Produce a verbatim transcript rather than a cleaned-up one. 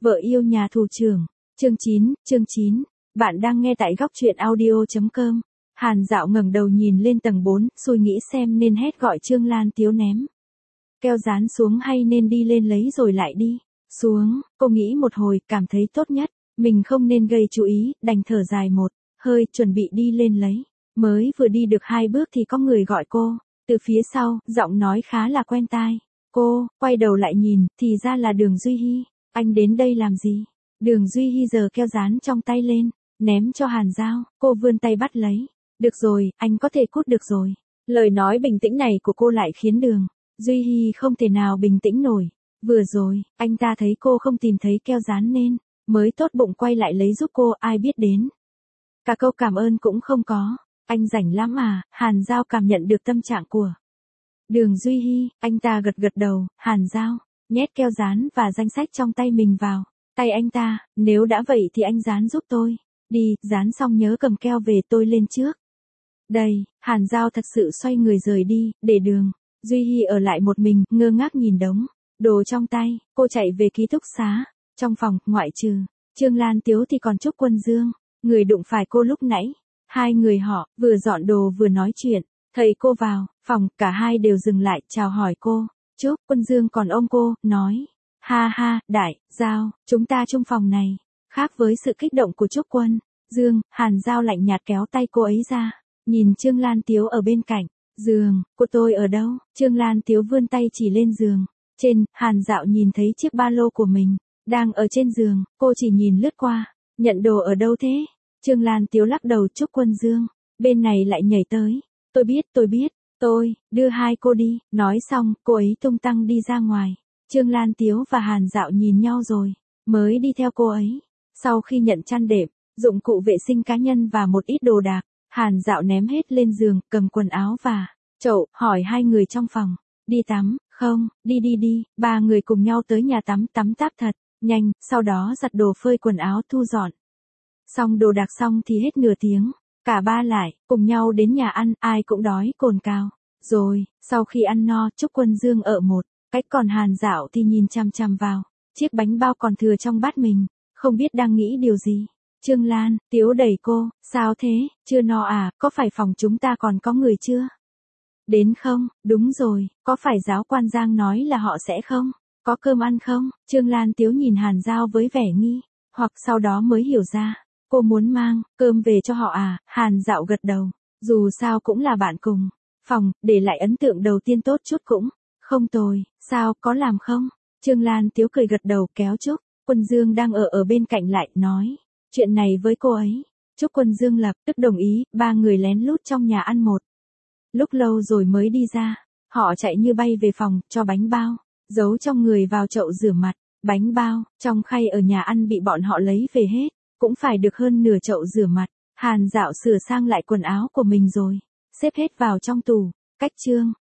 Vợ yêu nhà thủ trưởng. Chương chín, chương chín. Bạn đang nghe tại góc truyện audio chấm com. Hàn Dạo ngẩng đầu nhìn lên tầng bốn, suy nghĩ xem nên hét gọi Trương Lan Tiếu ném keo dán xuống hay nên đi lên lấy rồi lại đi xuống. Cô nghĩ một hồi, cảm thấy tốt nhất mình không nên gây chú ý, đành thở dài một hơi, chuẩn bị đi lên lấy. Mới vừa đi được hai bước thì có người gọi cô từ phía sau, giọng nói khá là quen tai. Cô quay đầu lại nhìn, thì ra là Đường Duy Hi. Anh đến đây làm gì? Đường Duy Hi giơ keo dán trong tay lên, ném cho Hàn Dạo. Cô vươn tay bắt lấy. Được rồi, anh có thể cút được rồi. Lời nói bình tĩnh này của cô lại khiến Đường Duy Hi không thể nào bình tĩnh nổi. Vừa rồi, anh ta thấy cô không tìm thấy keo dán nên mới tốt bụng quay lại lấy giúp cô, ai biết đến cả câu cảm ơn cũng không có. Anh rảnh lắm à? Hàn Dạo cảm nhận được tâm trạng của Đường Duy Hi, anh ta gật gật đầu. Hàn Dạo nhét keo dán và danh sách trong tay mình vào tay anh ta. Nếu đã vậy thì anh dán giúp tôi đi, dán xong nhớ cầm keo về, tôi lên trước đây. Hàn Dạo thật sự xoay người rời đi, để Đường Duy Hi ở lại một mình, ngơ ngác nhìn đống đồ trong tay. Cô chạy về ký túc xá. Trong phòng, ngoại trừ Trương Lan Tiếu thì còn Trúc Quân Dương, người đụng phải cô lúc nãy. Hai người họ vừa dọn đồ vừa nói chuyện. Thấy cô vào phòng, cả hai đều dừng lại chào hỏi cô. Trúc Quân Dương còn ôm cô, nói: ha ha, Đại Dạo, chúng ta chung phòng này. Khác với sự kích động của Trúc Quân Dương, Hàn Dạo lạnh nhạt kéo tay cô ấy ra, nhìn Trương Lan Tiếu ở bên cạnh. Giường của tôi ở đâu? Trương Lan Tiếu vươn tay chỉ lên giường trên. Hàn Dạo nhìn thấy chiếc ba lô của mình đang ở trên giường, cô chỉ nhìn lướt qua. Nhận đồ ở đâu thế? Trương Lan Tiếu lắc đầu. Trúc Quân Dương bên này lại nhảy tới. Tôi biết, tôi biết, tôi đưa hai cô đi. Nói xong, cô ấy tung tăng đi ra ngoài. Trương Lan Tiếu và Hàn Dạo nhìn nhau rồi mới đi theo cô ấy. Sau khi nhận chăn đệm, dụng cụ vệ sinh cá nhân và một ít đồ đạc, Hàn Dạo ném hết lên giường, cầm quần áo và chậu, hỏi hai người trong phòng: đi tắm không? Đi đi đi. Ba người cùng nhau tới nhà tắm, tắm táp thật nhanh, sau đó giặt đồ, phơi quần áo, thu dọn xong đồ đạc xong thì hết nửa tiếng. Cả ba lại cùng nhau đến nhà ăn, ai cũng đói cồn cào rồi. Sau khi ăn no, Trúc Quân Dương ở một cách, còn Hàn Dạo thì nhìn chằm chằm vào chiếc bánh bao còn thừa trong bát mình, không biết đang nghĩ điều gì. Trương Lan Tiếu đẩy cô: sao thế, chưa no à? Có phải phòng chúng ta còn có người chưa đến không? Đúng rồi, có phải giáo quan Giang nói là họ sẽ không có cơm ăn không? Trương Lan Tiếu nhìn Hàn Dạo với vẻ nghi hoặc, sau đó mới hiểu ra cô muốn mang cơm về cho họ à. Hàn Dạo gật đầu, dù sao cũng là bạn cùng phòng, để lại ấn tượng đầu tiên tốt chút cũng không tồi. Sao, có làm không? Trương Lan Tiếu cười gật đầu, kéo Trúc Quân Dương đang ở ở bên cạnh lại, nói chuyện này với cô ấy. Trúc Quân Dương lập tức đồng ý. Ba người lén lút trong nhà ăn một lúc lâu rồi mới đi ra. Họ chạy như bay về phòng, cho bánh bao giấu trong người vào chậu rửa mặt. Bánh bao trong khay ở nhà ăn bị bọn họ lấy về hết, cũng phải được hơn nửa chậu rửa mặt. Hàn Dạo sửa sang lại quần áo của mình rồi xếp hết vào trong tủ. Cách Trương